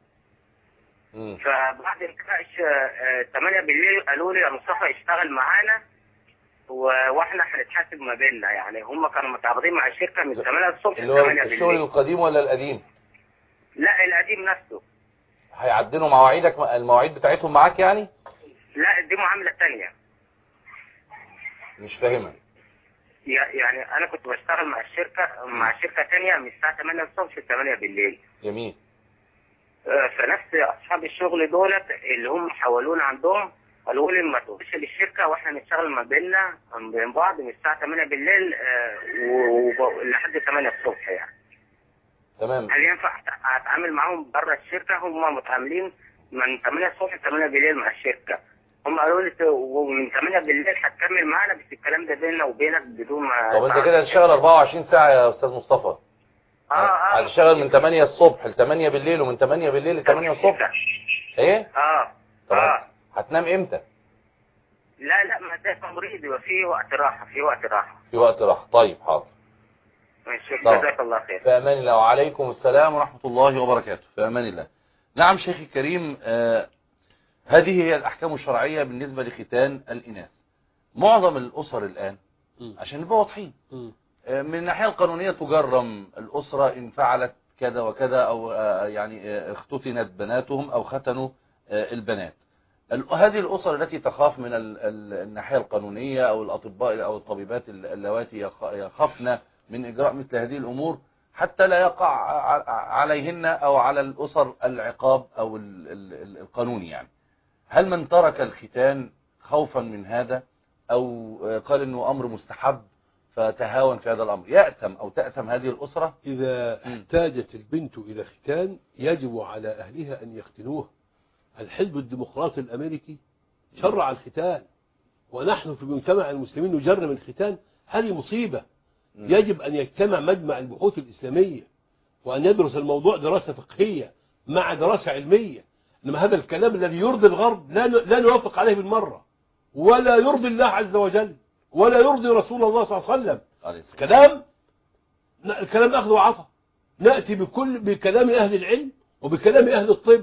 مم. فبعد انتهاء ثمانية بالليل قالوا لي: يا مصطفى اشتغل معانا واحنا هنتحاسب ما بيننا. يعني هم كانوا متعاقدين مع الشركه من ثمانية الصبح ل ثمانية بالليل. الشغل القديم ولا القديم؟ لا القديم نفسه. هيعدلوا مواعيدك المواعيد بتاعتهم معاك يعني؟ لا دي معامله ثانيه. مش فاهمها. يعني انا كنت بشتغل مع الشركه مع شركه ثانيه من الساعه ثمانية الصبح ل ثمانية بالليل. جميل. فنفس اصحاب الشغل دولت اللي هم حولونا عندهم قالوا لي ما تخش للشركه واحنا نشتغل ما بيننا بين بعض من الساعه ثمانية بالليل لحد ثمانية الصبح يعني. تمام. هل ينفع اتعامل معاهم بره الشركه؟ هم متعاملين من ثمانية الصبح ل ثمانية بالليل مع الشركه. هم قالوا لي ومن ثمانية بالليل هتكمل معانا، بس الكلام ده بيننا وبينك بدون ما. طب انت كده هتشتغل أربعة وعشرين ساعه يا استاذ مصطفى. اه اه هتشتغل من ثمانية الصبح ل ثمانية بالليل ومن ثمانية بالليل ل ثمانية الصبح. ايه؟ اه طب اه هتنام امتى؟ لا لا ما ده تمريض، يبقى في وقت راحه في وقت راحه في وقت راحه. طيب حاضر. ماشي جزاك الله خير. في امان الله. وعليكم السلام ورحمه الله وبركاته. في امان الله. نعم شيخي الكريم، آه هذه هي الاحكام الشرعيه بالنسبه لختان الاناث. معظم الاسر الان عشان نبقى واضحين آه من الناحيه القانونيه تجرم الاسره ان فعلت كذا وكذا، او آه يعني آه اختتنت بناتهم او ختنوا آه البنات. هذه الأسر التي تخاف من الناحية القانونية أو الأطباء أو الطبيبات اللواتي يخافن من إجراء مثل هذه الأمور حتى لا يقع عليهن أو على الأسر العقاب أو القانوني. يعني هل من ترك الختان خوفا من هذا أو قال أنه أمر مستحب فتهاون في هذا الأمر يأثم أو تأثم هذه الأسرة؟ إذا احتاجت البنت إلى ختان يجب على أهلها أن يختنوها. الحزب الديمقراطي الأمريكي شرع الختان، ونحن في مجتمع المسلمين نجرم الختان. هذه مصيبة. يجب أن يجتمع مجمع البحوث الإسلامية وأن يدرس الموضوع دراسة فقهية مع دراسة علمية. إنما هذا الكلام الذي يرضي الغرب لا لا نوافق عليه بالمرة، ولا يرضي الله عز وجل ولا يرضي رسول الله صلى الله عليه وسلم. كلام الكلام أخذ وعطى. نأتي بكل بكلام أهل العلم وبكلام أهل الطب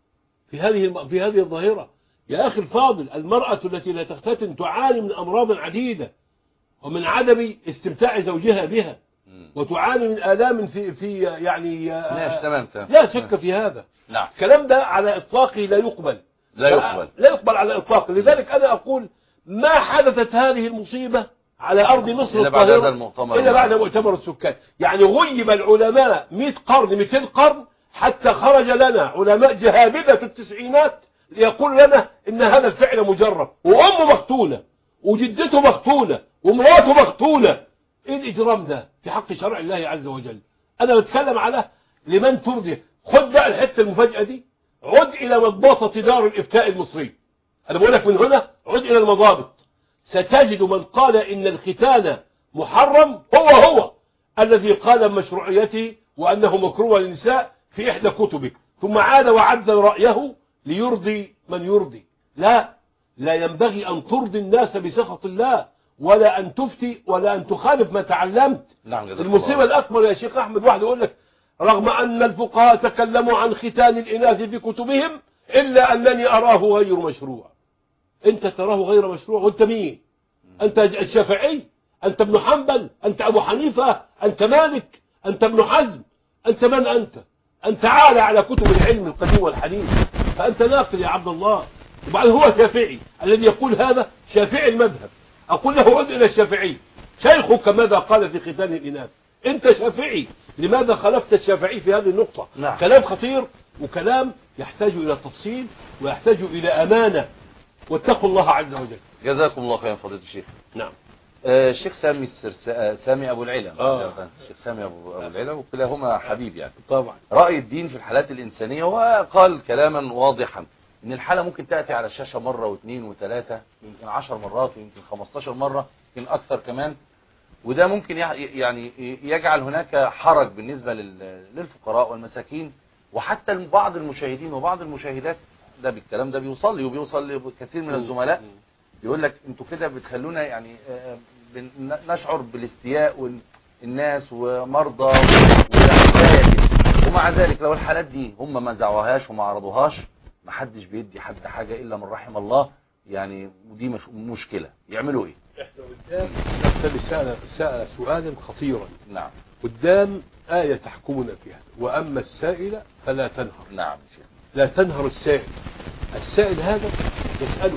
في هذه في هذه الظاهرة. يا أخي الفاضل، المرأة التي لا تختتن تعاني من أمراض عديدة ومن عدم استمتاع زوجها بها، وتعاني من آلام في في يعني تمام لا شك في هذا. نعم. الكلام ده على إطلاقه لا يقبل لا يقبل لا يقبل على إطلاقه. لذلك أنا أقول ما حدثت هذه المصيبة على أرض مصر إلا بعد هذا المؤتمر إلا بعد مؤتمر السكان. يعني غيب العلماء مئة قرن مئتين قرن حتى خرج لنا علماء جهابذة التسعينات ليقول لنا إن هذا الفعل مجرب، وأمه مقتولة وجدته مقتولة ومراته مقتولة. إيه الإجرام ده في حق شرع الله عز وجل؟ أنا بتكلم على لمن ترضي. خد بقى الحتة المفاجأة دي، عد إلى مضبطة دار الإفتاء المصري. أنا بقول لك من هنا عد إلى المضابط، ستجد من قال إن الختان محرم هو هو الذي قال مشروعيته وأنه مكروه للنساء في إحدى كتبه، ثم عاد وعدل رأيه ليرضي من يرضي. لا لا ينبغي أن ترضي الناس بسخط الله، ولا أن تفتي ولا أن تخالف ما تعلمت. نعم. المصيبة الأكبر يا شيخ أحمد، واحد يقول لك رغم أن الفقهاء تكلموا عن ختان الإناث في كتبهم إلا أنني أراه غير مشروع. أنت تراه غير مشروع وأنت مين؟ أنت الشافعي؟ أنت ابن حنبل؟ أنت أبو حنيفة؟ أنت مالك؟ أنت ابن حزم؟ أنت من أنت؟ أنت عالى على كتب العلم القديم والحديث، فأنت ناقل يا عبد الله. وبعدين هو شافعي الذي يقول هذا شافعي المذهب. أقول له عد إلى الشافعي، شيخك ماذا قال في ختان الإناث؟ أنت شافعي، لماذا خالفت الشافعي في هذه النقطة؟ نعم. كلام خطير وكلام يحتاج إلى تفصيل ويحتاج إلى أمانة، واتقوا الله عز وجل. جزاكم الله خيرا فضيلة الشيخ. نعم. الشيخ سامي سامي أبو العلا. آه. الشيخ سامي أبو العلا، وكلاهما حبيب يعني. طبعا. رأي الدين في الحالات الإنسانية، وقال كلاما واضحا إن الحالة ممكن تأتي على الشاشة مرة واثنين وثلاثة، يمكن عشر مرات ويمكن خمستاشر مرة، يمكن أكثر كمان. وده ممكن يعني يجعل هناك حرج بالنسبة للفقراء والمساكين، وحتى بعض المشاهدين وبعض المشاهدات. ده بالكلام ده بيوصل لي وبيوصل لكثير من الزملاء، يقول لك انتوا كده بتخلونا يعني نشعر بالاستياء والناس ومرضى وحكايه كده. ومع ذلك لو الحالات دي هم ما زعوهاش وما عرضوهاش، ما حدش بيدي حد حاجه الا من رحم الله يعني. ودي مش مشكله. يعملوا ايه؟ احنا قدام نفس سأل سأل سؤالا خطيرا. نعم. قدام آية تحكمنا فيها، وأما السائل فلا تنهر. نعم. لا تنهر السائل. السائل هذا يسأله،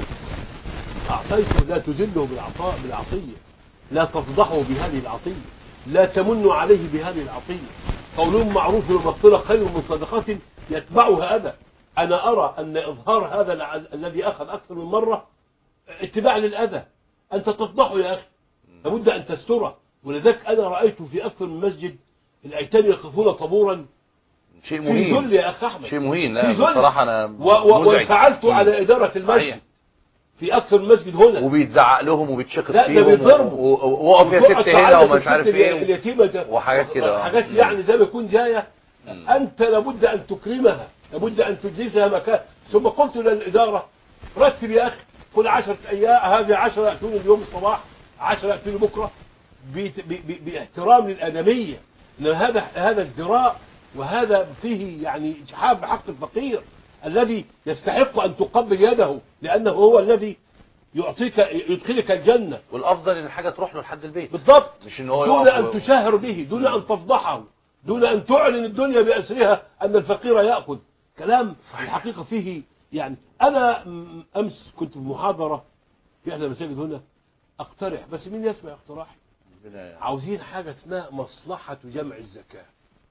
أعطيته لا تجله بالعطاء بالعطية، لا تفضحه بهذه العطية، لا تمن عليه بهذه العطية. قول معروف ومغفرة خير من صدقة يتبعها أذى. أنا أرى أن إظهار هذا الذي أخذ أكثر من مرة اتباع للأذى، أنت تفضحه يا أخي، لابد أن تستره. ولذلك أنا رأيت في أكثر من مسجد الأيتام يقفون طابورا شيء في مهين، ذل يا أخ أحمد، شيء مهين. في لا ذل. بصراحة أنا و- و- مزعج. وفعلت على إدارة المسجد صحيح. في أكثر من مسجد هنا. وبيتزعق لهم وبيتشخط لا، ده فيهم بيتضربوا. و- و- ووقف يا ست هنا ومش عارف ايه اليتيمة ده وحاجات كده. حاجات مم. يعني زي ما يكون جاية. مم. أنت لابد أن تكرمها، لابد أن تجلسها مكان. ثم قلت للإدارة رتب يا أخي كل عشرة أيام، هذه عشرة يأتوني اليوم الصباح، عشرة يأتوني بكرة، بت- ب- ب- باحترام للآدمية. إن هذا هذا ازدراء، وهذا فيه يعني إجحاف بحق الفقير الذي يستحق أن تقبل يده، لأنه هو الذي يعطيك يدخلك الجنة. والافضل ان الحاجه تروح له لحد البيت، بالضبط، مش ان هو دون يقف أن و- تشهر به، دون أن تفضحه، دون أن تعلن الدنيا بأسرها أن الفقير يأخذ. كلام الحقيقة فيه يعني. أنا م- أمس كنت في محاضرة في إحدى المساجد هنا، أقترح، بس مين يسمع اقتراحي؟ عاوزين حاجة اسمها مصلحة جمع الزكاة.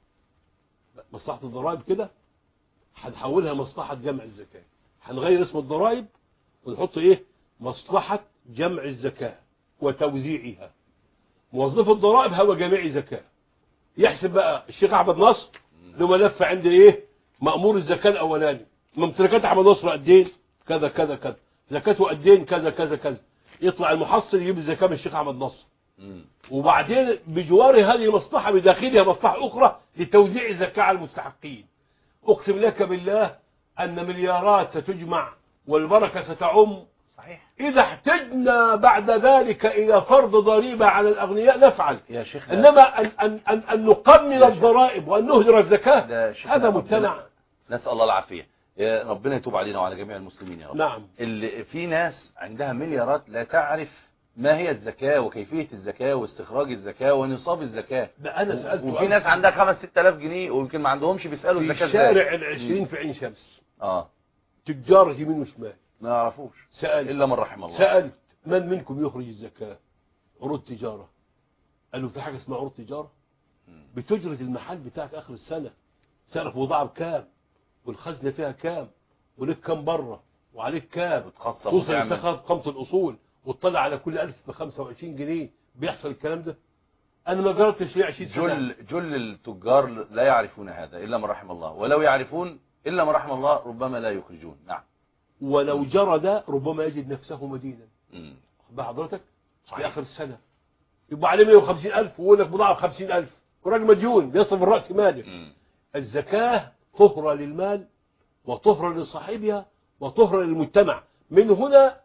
مصلحة الضرائب كده هنحولها مصلحة جمع الزكاة، هنغير اسم الضرائب ونحط ايه؟ مصلحة جمع الزكاة وتوزيعها. موظف الضرائب هو جميع زكاة. يحسب بقى الشيخ احمد نصر له ملف عند ايه؟ مأمور الزكاة الاولاني، ممتلكات احمد نصر قد ايه؟ كذا كذا كذا، زكاته قد ايه؟ كذا كذا كذا. يطلع المحصل يجيب الزكاة من الشيخ احمد نصر. مم. وبعدين بجوار هذه المصلحة بداخلها مصلحة أخرى لتوزيع الزكاة على المستحقين. أقسم لك بالله أن مليارات ستجمع والبركة ستعم. صحيح. إذا احتجنا بعد ذلك إلى فرض ضريبة على الأغنياء نفعل، يا شيخ إنما أن, أن, أن, أن نقنن الضرائب وأن نهدر الزكاة ده شيخ هذا ربنا- مجتمع. نسأل الله العافية. يا ربنا يتوب علينا وعلى جميع المسلمين يا رب. نعم. اللي في ناس عندها مليارات لا تعرف ما هي الزكاة وكيفية الزكاة واستخراج الزكاة ونصاب الزكاة. ده أنا سألت وفي ناس عندها خمس ست آلاف جنيه ويمكن ما عندهمش بيسألوا في الزكاة الشارع ازاي. العشرين في عين شمس اه تجار يمين وشمال. ما يعرفوش سألت إلا من رحم الله. سألت من منكم يخرج الزكاة؟ عروض تجارة. قالوا في حاجة اسمها عروض تجارة، بتجرد المحل بتاعك آخر السنة، تعرف بضاعة بكام والخزنة فيها كام ولك كام بره وعليك كام، بتخصم توصل وتعمل. لسخاء قيمة الأصول وتطلع على كل ألف بخمسة وعشرين جنيه. بيحصل الكلام ده؟ أنا ما جربتش ليه عشرين سنة. جل جل التجار لا يعرفون هذا إلا من رحم الله، ولو يعرفون إلا من رحم الله ربما لا يخرجون. نعم. ولو جرى ده ربما يجد نفسه مدينا. مم. بقى حضرتك في صحيح. آخر السنة يبقى عليه مئة وخمسين ألف ويقول لك بضاعة بخمسين ألف وراجل مديون بيصرف الرأس ماله. مم. الزكاة طهرة للمال وطهرة لصاحبها وطهرة للمجتمع. من هنا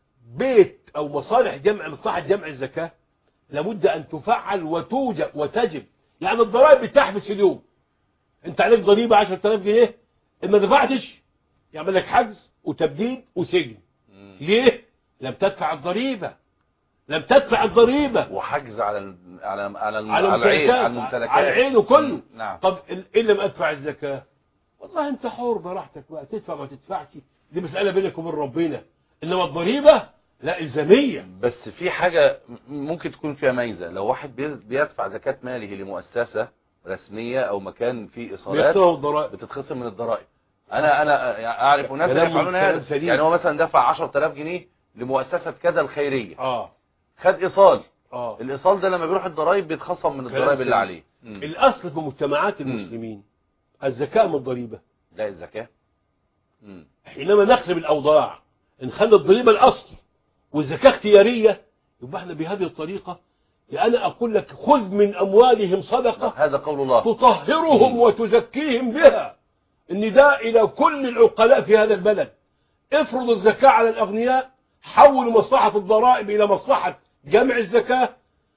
بيت أو مصالح جمع مصلحة جمع الزكاة لابد أن تفعل وتوجب وتجب. يعني الضرائب بتحبس اليوم، أنت عليك ضريبة عشرة آلاف جنيه، إن ما دفعتش يعمل لك حجز وتبديد وسجن. مم. ليه؟ لم تدفع الضريبة، لم تدفع الضريبة وحجز على ال- على على الم- على على العين على الممتلكات، الممتلكات على العين وكله. مم. نعم. طب إن لم أدفع الزكاة والله أنت حر براحتك بقى، تدفع ما تدفعش دي مسألة بينك وبين ربنا، إنما الضريبة لا إلزامية. بس في حاجة م- ممكن تكون فيها ميزة. لو واحد بي- بيدفع زكاة ماله لمؤسسة رسمية أو مكان فيه إيصالات بيخسروا الضرائب. بتتخصم من الضرائب. أنا أنا يعني أعرف ناس كلام- يفعلون كلام هذا. سليم. يعني هو مثلا دفع عشرة آلاف جنيه لمؤسسة كذا الخيرية، آه خد إيصال. آه الإيصال ده لما بيروح الضرائب بيتخصم من كلام الضرائب اللي سليم. عليه. مم. الأصل في مجتمعات المسلمين الزكاة من الضريبة. لا الزكاة. مم. حينما نقلب الأوضاع نخلي الضريبة الأصل والزكاة اختيارية، يبقى احنا بهذه الطريقة. أنا أقول لك خذ من أموالهم صدقة هذا قول الله. تطهرهم وتزكيهم بها. النداء إلى كل العقلاء في هذا البلد، افرض الزكاة على الأغنياء، حولوا مصلحة الضرائب إلى مصلحة جمع الزكاة،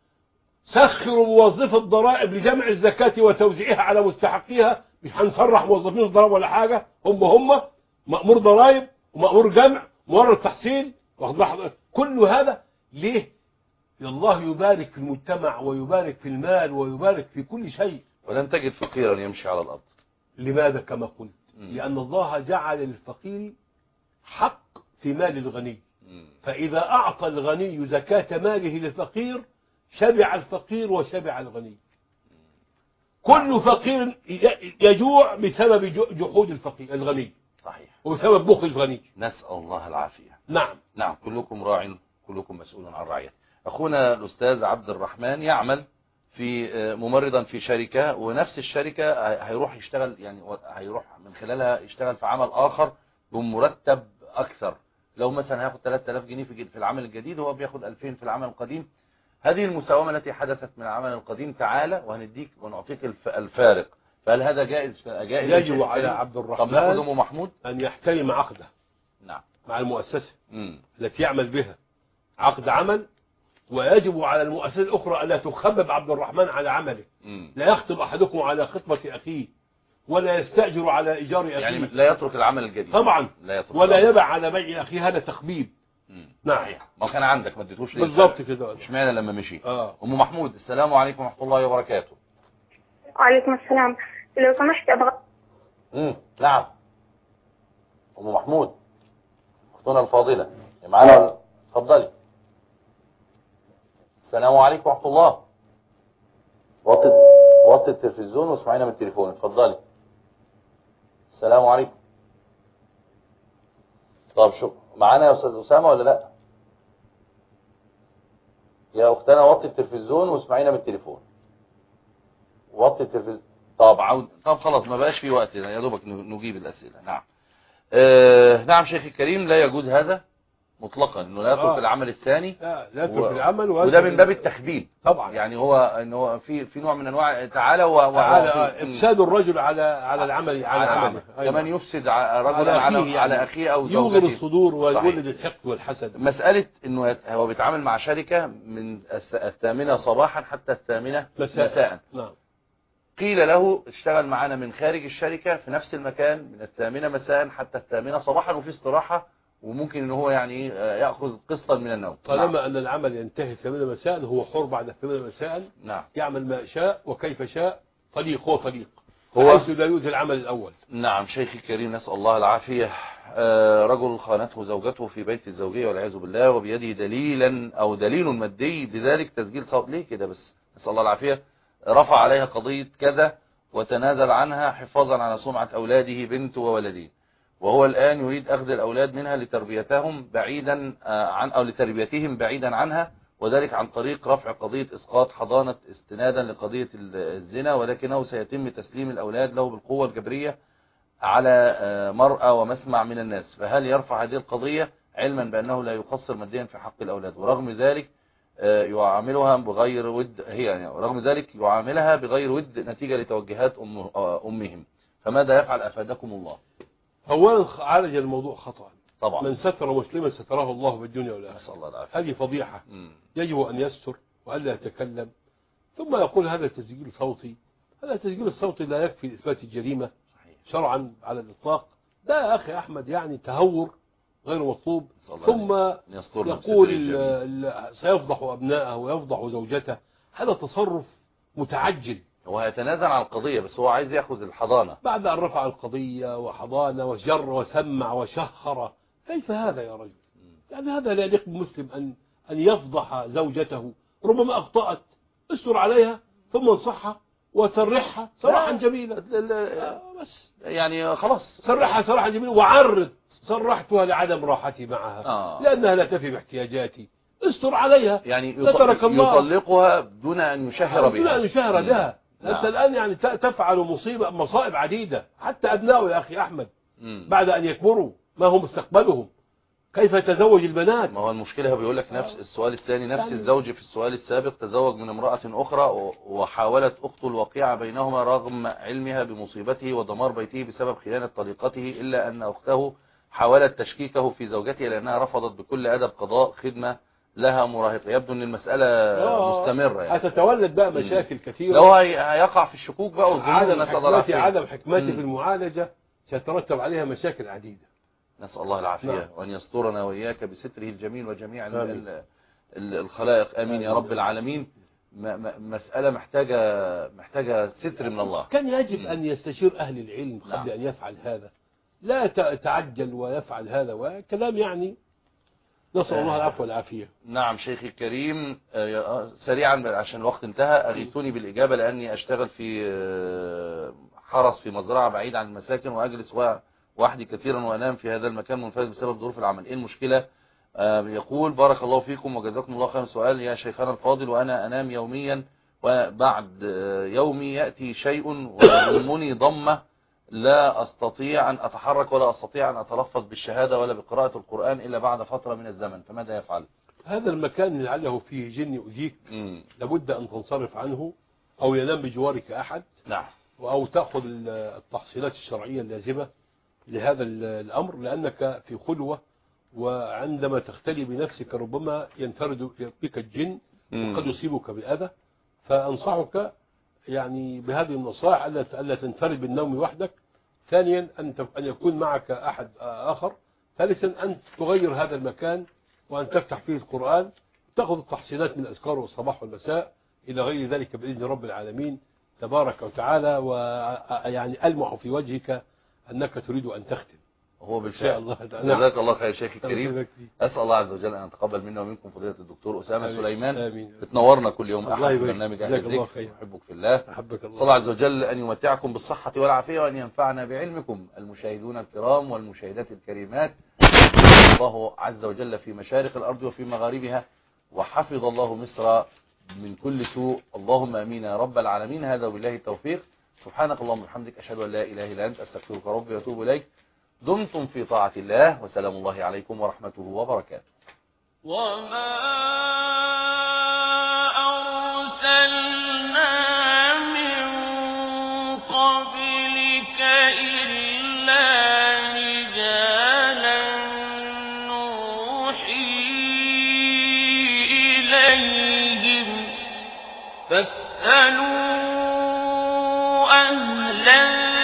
سخروا موظف الضرائب لجمع الزكاة وتوزيعها على مستحقيها. مش هنصرح موظفين الضرائب ولا حاجة، هم هم مأمور ضرائب ومأمور جمع مورد تحصيل، كل هذا ليه؟ الله يبارك في المجتمع ويبارك في المال ويبارك في كل شيء. ولن تجد فقيرا يمشي على الأرض. لماذا؟ كما قلت مم. لأن الله جعل للفقير حق في مال الغني، مم. فإذا أعطى الغني زكاة ماله للفقير شبع الفقير وشبع الغني. كل فقير ي- يجوع بسبب جو- جحود الفقير الغني. صحيح. وبسبب بخل الغني. نسأل الله العافية. نعم نعم، كلكم راع كلكم مسؤول عن رعيته. أخونا الأستاذ عبد الرحمن يعمل في ممرضا في شركة، ونفس الشركة هيروح يشتغل، يعني هيروح من خلالها يشتغل في عمل آخر بمرتب أكثر. لو مثلا هياخد ثلاثة آلاف جنيه في العمل الجديد، هو بياخد ألفين في العمل القديم. هذه المساومة التي حدثت من العمل القديم، تعالى وهنديك ونعطيك الفارق. فهل هذا جائز؟ جائز يجب على عبد الرحمن طب ناخذ أم محمود أن يحترم عقده. نعم. مع المؤسسة مم. التي يعمل بها عقد عمل، ويجب على المؤسسة الأخرى أن لا تخبب عبد الرحمن على عمله. مم. لا يخطب أحدكم على خطبة أخيه، ولا يستأجر على إيجار أخيه، يعني لا يترك العمل الجديد طبعا، لا يترك ولا العمل. يبع على بيع أخيه، هذا تخبيب. مم. نعم. ما كان عندك ما اديتوش ليه؟ بالضبط كده. اشمعنى لما مشي؟ آه. أم محمود، السلام عليكم ورحمة الله وبركاته. وعليكم السلام. لو سمحت أبغى. امم نعم. أم محمود أختنا الفاضلة معانا، اتفضلي. السلام عليكم ورحمة الله. وطي وطي التلفزيون واسمعينا من التليفون، اتفضلي. السلام عليكم. طب شو معانا يا أستاذ أسامة ولا لا؟ يا أختنا وطي التلفزيون واسمعينا من التليفون. وطي التلفزيون. طب عود. طب خلاص ما بقاش في وقت يا دوبك نجيب الأسئلة. نعم. آه نعم شيخي الكريم، لا يجوز هذا مطلقا، انه لا يترك آه. العمل الثاني. لا لا يترك و... العمل، وده من باب التخبيب طبعا. يعني هو انه في في نوع من انواع تعالى و... تعالى آه. افساد الرجل على على العمل على, على عمله. أيوة. كمان يفسد رجلا على على, يعني. على اخيه او زوجته، يوغر الصدور ويولد الحقد والحسد. مسألة انه هو بيتعامل مع شركة من الثامنة صباحا حتى الثامنة مساء, مساء. نعم. قيل له اشتغل معنا من خارج الشركة في نفس المكان من الثامنة مساء حتى الثامنة صباحا، وفي استراحة، وممكن ان هو يعني يأخذ قسطا من النوم. طالما نعم. ان العمل ينتهي الثامنة مساء، هو حر بعد الثامنة مساء. نعم. يعمل ما شاء وكيف شاء، طليق هو طليق، هو حيث لا يؤذي العمل الاول. نعم شيخي الكريم، نسأل الله العافية. آه رجل خانته زوجته في بيت الزوجية والعياذ بالله، وبيده دليلا او دليل مادي بذلك تسجيل صوت. ليه كده بس؟ نسأل الله العافية. رفع عليها قضية كذا وتنازل عنها حفاظا على سمعة أولاده بنت وولدين، وهو الآن يريد أخذ الأولاد منها لتربيتهم بعيدا عن أو لتربيتهم بعيدا عنها، وذلك عن طريق رفع قضية إسقاط حضانة استنادا لقضية الزنا، ولكنه سيتم تسليم الأولاد له بالقوة الجبرية على مرأى ومسمع من الناس. فهل يرفع هذه القضية علما بأنه لا يقصر ماديا في حق الأولاد، ورغم ذلك يعاملها بغير ود هي يعني رغم ذلك يعاملها بغير ود نتيجة لتوجهات أم أمهم، فماذا يفعل أفادكم الله؟ أولا عالج الموضوع خطأ طبعا. من ستر مسلما ستراه الله في الدنيا والآخرة. نسأل الله العافية. هذه فضيحة. مم. يجب أن يستر وألا يتكلم، ثم يقول هذا تسجيل صوتي. هذا التسجيل الصوتي لا يكفي لإثبات الجريمة شرعا على الإطلاق. ده يا أخي أحمد يعني تهور غير مطلوب. ثم يقول سيفضح أبنائه ويفضح زوجته. هذا تصرف متعجل. هو هيتنازل عن القضية بس هو عايز يأخذ الحضانة بعد أن رفع القضية وحضانة وجر وسمع وشهر. كيف هذا يا رجل؟ يعني هذا لا يليق بمسلم أن أن يفضح زوجته. ربما أخطأت، استر عليها ثم انصحها وسرحها سراحا جميلا. بس يعني خلاص سرحها سراحا جميلا، وعرض سرحتها لعدم راحتي معها آه. لأنها لا تفي باحتياجاتي. استر عليها يعني يطلقها دون أن يشهر بها دون أن يشهر بها. نعم. أنت الآن يعني تفعل مصيبة مصائب عديدة. حتى أبنائه يا أخي أحمد مم. بعد أن يكبروا ما هو مستقبلهم؟ كيف يتزوج البنات؟ ما هو المشكلة هو بيقول لك نفس السؤال الثاني، نفس يعني الزوج في السؤال السابق تزوج من امرأة أخرى وحاولت أخت الوقيعة بينهما رغم علمها بمصيبته ودمار بيته بسبب خيانة طليقته، إلا أن أخته حاولت تشكيكه في زوجته لأنها رفضت بكل أدب قضاء خدمة لها مراهقة. يبدو أن المسألة مستمرة يعني. هتتولد بقى مشاكل مم. كثيرة. لو هيقع في الشكوك بقى والظنون. نسأل الله العافية. عدم حكمته في المعالجة سيترتب عليها مشاكل عديدة. نسأل الله العافية. نعم. وأن يسترنا وإياك بستره الجميل وجميع الخلائق. آمين يا رب العالمين. مسألة محتاجة محتاجة ستر من الله. كان يجب أن يستشير أهل العلم قبل نعم. أن يفعل هذا، لا تعجل ويفعل هذا وكلام يعني. نسأل الله العفو والعافية. نعم شيخي الكريم، سريعا عشان الوقت انتهى، أغيثوني بالإجابة لأني أشتغل في حرس في مزرعة بعيد عن المساكن، وأجلس وحدي كثيرا وأنام في هذا المكان منفرد بسبب ظروف العمل، إيه المشكلة؟ آه يقول بارك الله فيكم وجزاكم الله خير. سؤال يا شيخنا الفاضل، وأنا أنام يوميا وبعد آه يومي يأتي شيء ويضمني ضمة، لا أستطيع أن أتحرك ولا أستطيع أن أتلفظ بالشهادة ولا بقراءة القرآن إلا بعد فترة من الزمن، فماذا يفعل؟ هذا المكان لعله فيه جن يؤذيك، لابد أن تنصرف عنه، أو ينام بجوارك أحد. نعم. أو تأخذ التحصيلات الشرعية اللازمة لهذا الأمر، لأنك في خلوة، وعندما تختلي بنفسك ربما ينفرد بك الجن وقد يصيبك بأذى. فأنصحك يعني بهذه النصائح ألا تنفرد بالنوم وحدك. ثانيا أن أن يكون معك أحد آخر. ثالثا أن تغير هذا المكان وأن تفتح فيه القرآن، تأخذ التحصيلات من الأذكار والصباح والمساء إلى غير ذلك بإذن رب العالمين تبارك وتعالى. ويعني ألمح في وجهك أنك تريد أن تختم. هو بالفعل. الله جزاك الله خير شيخ الكريم. أسأل الله عز وجل أن يتقبل منا ومنكم فضيلة الدكتور أسامة آمين. سليمان. آمين. بتنورنا كل يوم أحد في برنامج أهل الذكر. أحبك في الله. أحبك الله. صلى الله عز وجل أن يمتعكم بالصحة والعافية وأن ينفعنا بعلمكم. المشاهدون الكرام والمشاهدات الكريمات، الله عز وجل في مشارق الأرض وفي مغاربها، وحفظ الله مصر من كل سوء، اللهم امين يا رب العالمين. هذا وبالله التوفيق. سبحانك اللهم وبحمدك، اشهد ان لا اله الا انت، استغفرك ربي واتوب اليك. دمتم في طاعة الله، وسلام الله عليكم ورحمته وبركاته. وما أرسلنا من قبلك إلا رجالا نوحي إليهم فاسألوا أهل